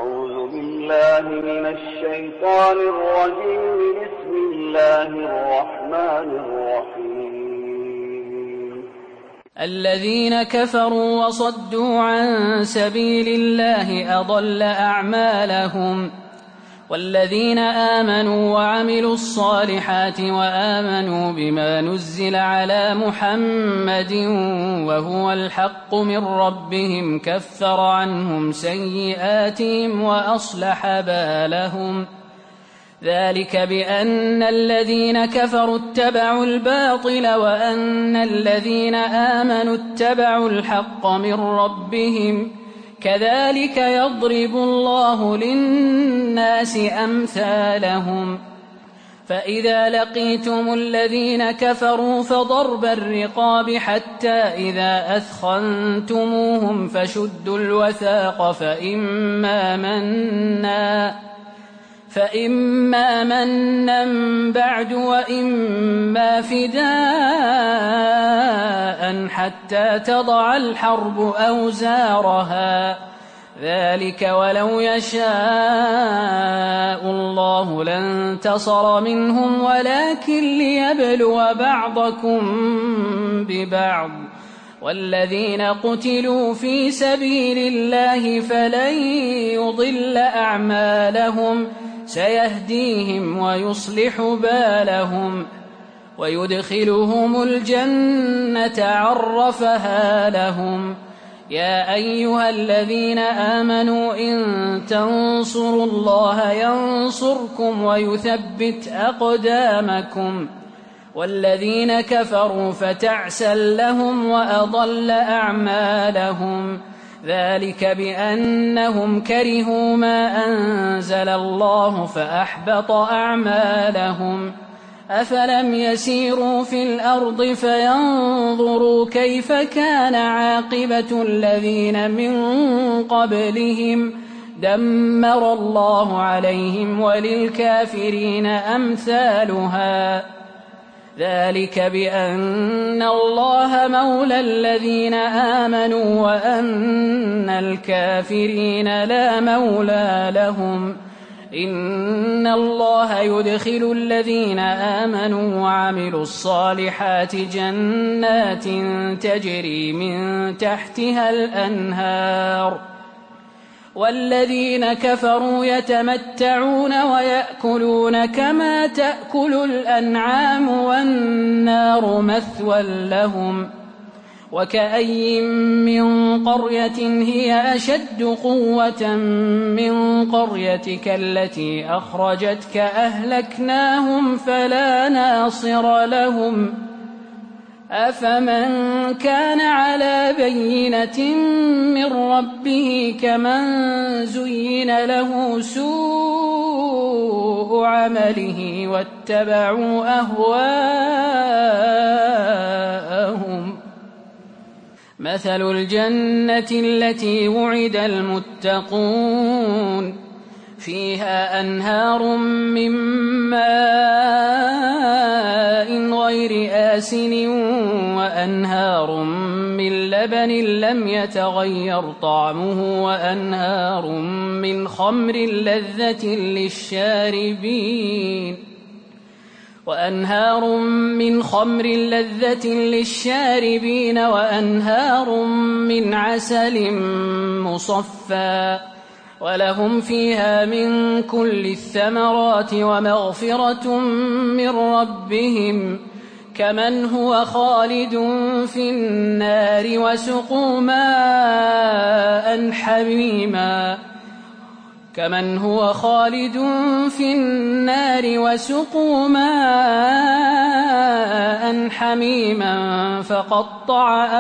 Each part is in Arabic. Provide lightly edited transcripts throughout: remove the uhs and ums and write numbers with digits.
أعوذ بالله من الشيطان الرجيم. بسم الله الرحمن الرحيم. الذين كفروا وصدوا عن سبيل الله أضل أعمالهم، والذين آمنوا وعملوا الصالحات وآمنوا بما نزل على محمد وهو الحق من ربهم كفر عنهم سيئاتهم وأصلح بالهم. ذلك بأن الذين كفروا اتبعوا الباطل وأن الذين آمنوا اتبعوا الحق من ربهم، كذلك يضرب الله للناس أمثالهم. فإذا لقيتم الذين كفروا فضرب الرقاب حتى إذا أثخنتموهم فشدوا الوثاق فإما منا بعد وإما فداء حتى تضع الحرب أوزارها. ذلك ولو يشاء الله لانتصر منهم ولكن ليبلو بعضكم ببعض. والذين قتلوا في سبيل الله فلن يضل أعمالهم، سيهديهم ويصلح بالهم ويدخلهم الجنة عرفها لهم. يا أيها الذين آمنوا إن تنصروا الله ينصركم ويثبت أقدامكم. والذين كفروا فتعسا لهم وأضل أعمالهم. ذلك بأنهم كرهوا ما أنزل الله فأحبط أعمالهم. أفلم يسيروا في الأرض فينظروا كيف كان عاقبة الذين من قبلهم، دمر الله عليهم وللكافرين أمثالها. ذلك بأن الله مولى الذين آمنوا وأن الكافرين لا مولى لهم. إن الله يدخل الذين آمنوا وعملوا الصالحات جنات تجري من تحتها الأنهار، والذين كفروا يتمتعون ويأكلون كما تأكل الأنعام والنار مثوى لهم. وكأي من قرية هي أشد قوة من قريتك التي أخرجتك أهلكناهم فلا ناصر لهم. أفمن كان على بينة من ربه كمن زين له سوء عمله واتبعوا أهواءهم. مثل الجنة التي وعد المتقون فيها أنهار من ماء غير آسن وأنهار من لبن لم يتغير طعمه وأنهار من خمر لذة للشاربين وأنهار من عسل مصفى، ولهم فيها من كل الثمرات ومغفرة من ربهم، كمن هو خالد في النار وسقوا ماء حميما فقطع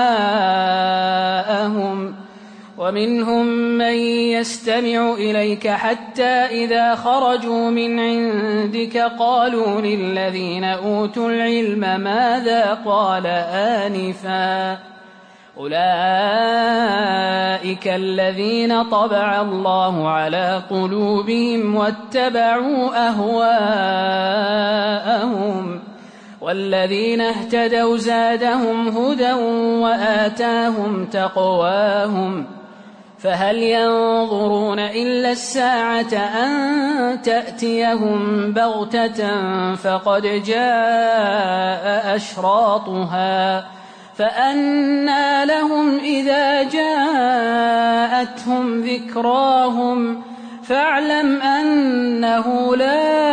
أمعاءهم. ومنهم من يستمع إليك حتى إذا خرجوا من عندك قالوا للذين أوتوا العلم ماذا قال آنفا، أولئك الذين طبع الله على قلوبهم واتبعوا أهواءهم. والذين اهتدوا زادهم هدى وآتاهم تقواهم. فهل ينظرون إلا الساعة أن تأتيهم بغتة فقد جاء أشراطها فأنى لهم إذا جاءتهم ذكراهم فاعلم أنه لا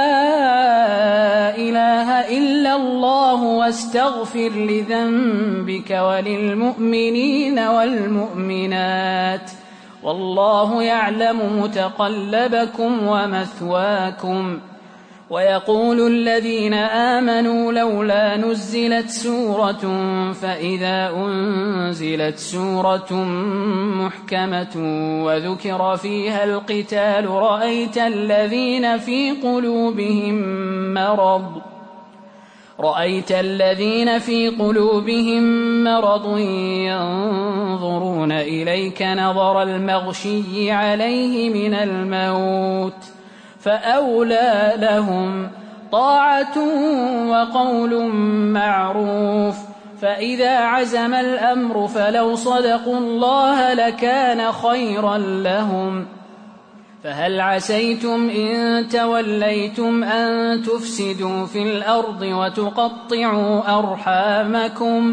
إله إلا الله واستغفر لذنبك وللمؤمنين والمؤمنات والله يعلم متقلبكم ومثواكم. ويقول الذين آمنوا لولا نزلت سورة فإذا أنزلت سورة محكمة وذكر فيها القتال رأيت الذين في قلوبهم مرض ينظرون إليك نظر المغشي عليه من الموت فأولى لهم طاعة وقول معروف. فإذا عزم الأمر فلو صدقوا الله لكان خيرا لهم. فهل عسيتم إن توليتم أن تفسدوا في الأرض وتقطعوا أرحامكم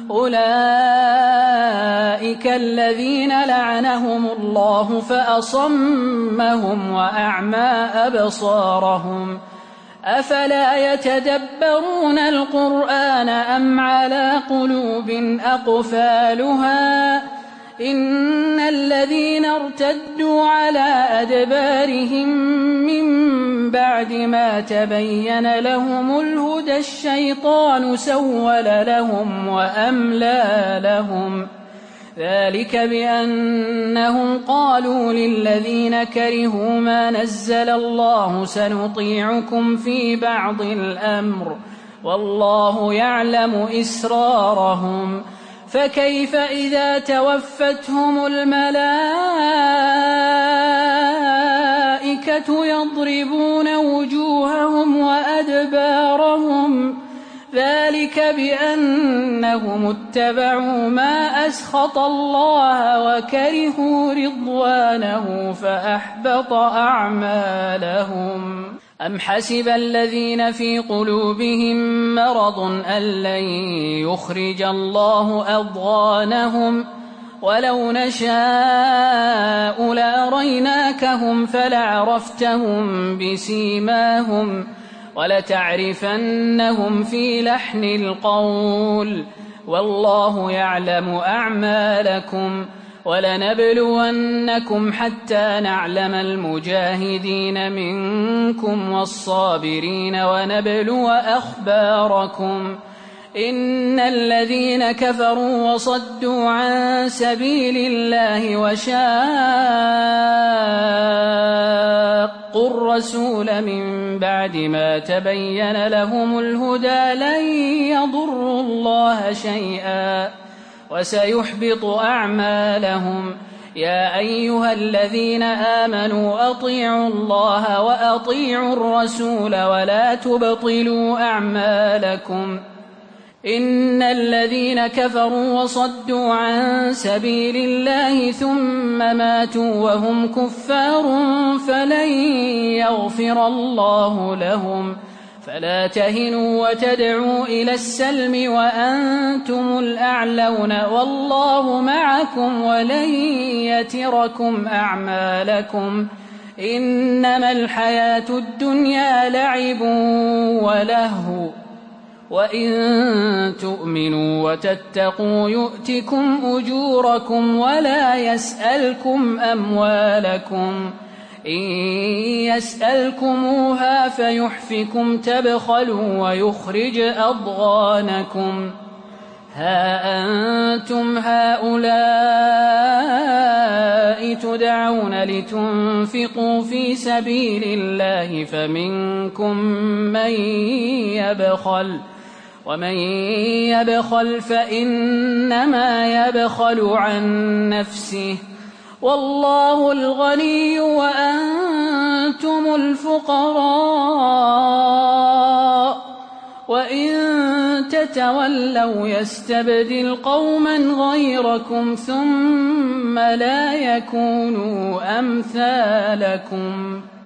أولئك الذين لعنهم الله فأصمهم وأعمى أبصارهم أفلا يتدبرون القرآن أم على قلوب أقفالها إن الذين ارتدوا على أدبارهم من بعد ما تبين لهم الهدى الشيطان سول لهم وأملى لهم ذلك بأنهم قالوا للذين كرهوا ما نزل الله سنطيعكم في بعض الأمر والله يعلم إسرارهم فكيف إذا توفتهم الملائكة يضربون وجوههم وأدبارهم ذلك بأنهم اتبعوا ما أسخط الله وكرهوا رضوانه فأحبط أعمالهم. أم حسب الذين في قلوبهم مرض أن لن يخرج الله أضغانهم ولو نشاء لأريناكهم فلعرفتهم بسيماهم ولتعرفنهم في لحن القول والله يعلم أعمالكم ولنبلونكم حتى نعلم المجاهدين منكم والصابرين ونبلو أخباركم إن الذين كفروا وصدوا عن سبيل الله وشاقوا الرسول من بعد ما تبين لهم الهدى لن يضروا الله شيئا وسيحبط أعمالهم. يا أيها الذين آمنوا أطيعوا الله وأطيعوا الرسول ولا تبطلوا أعمالكم إن الذين كفروا وصدوا عن سبيل الله ثم ماتوا وهم كفار فلن يغفر الله لهم فلا تهنوا وتدعوا إلى السلم وأنتم الأعلون والله معكم ولن يتركم أعمالكم إنما الحياة الدنيا لعب ولهو وإن تؤمنوا وتتقوا يؤتكم أجوركم ولا يسألكم أموالكم إن يسألكموها فيحفكم تبخلوا ويخرج أضغانكم. ها أنتم هؤلاء تدعون لتنفقوا في سبيل الله فمنكم من يبخل ومن يبخل فإنما يبخل عن نفسه والله الغني وأنتم الفقراء وإن تتولوا يستبدل قوما غيركم ثم لا يكونوا أمثالكم.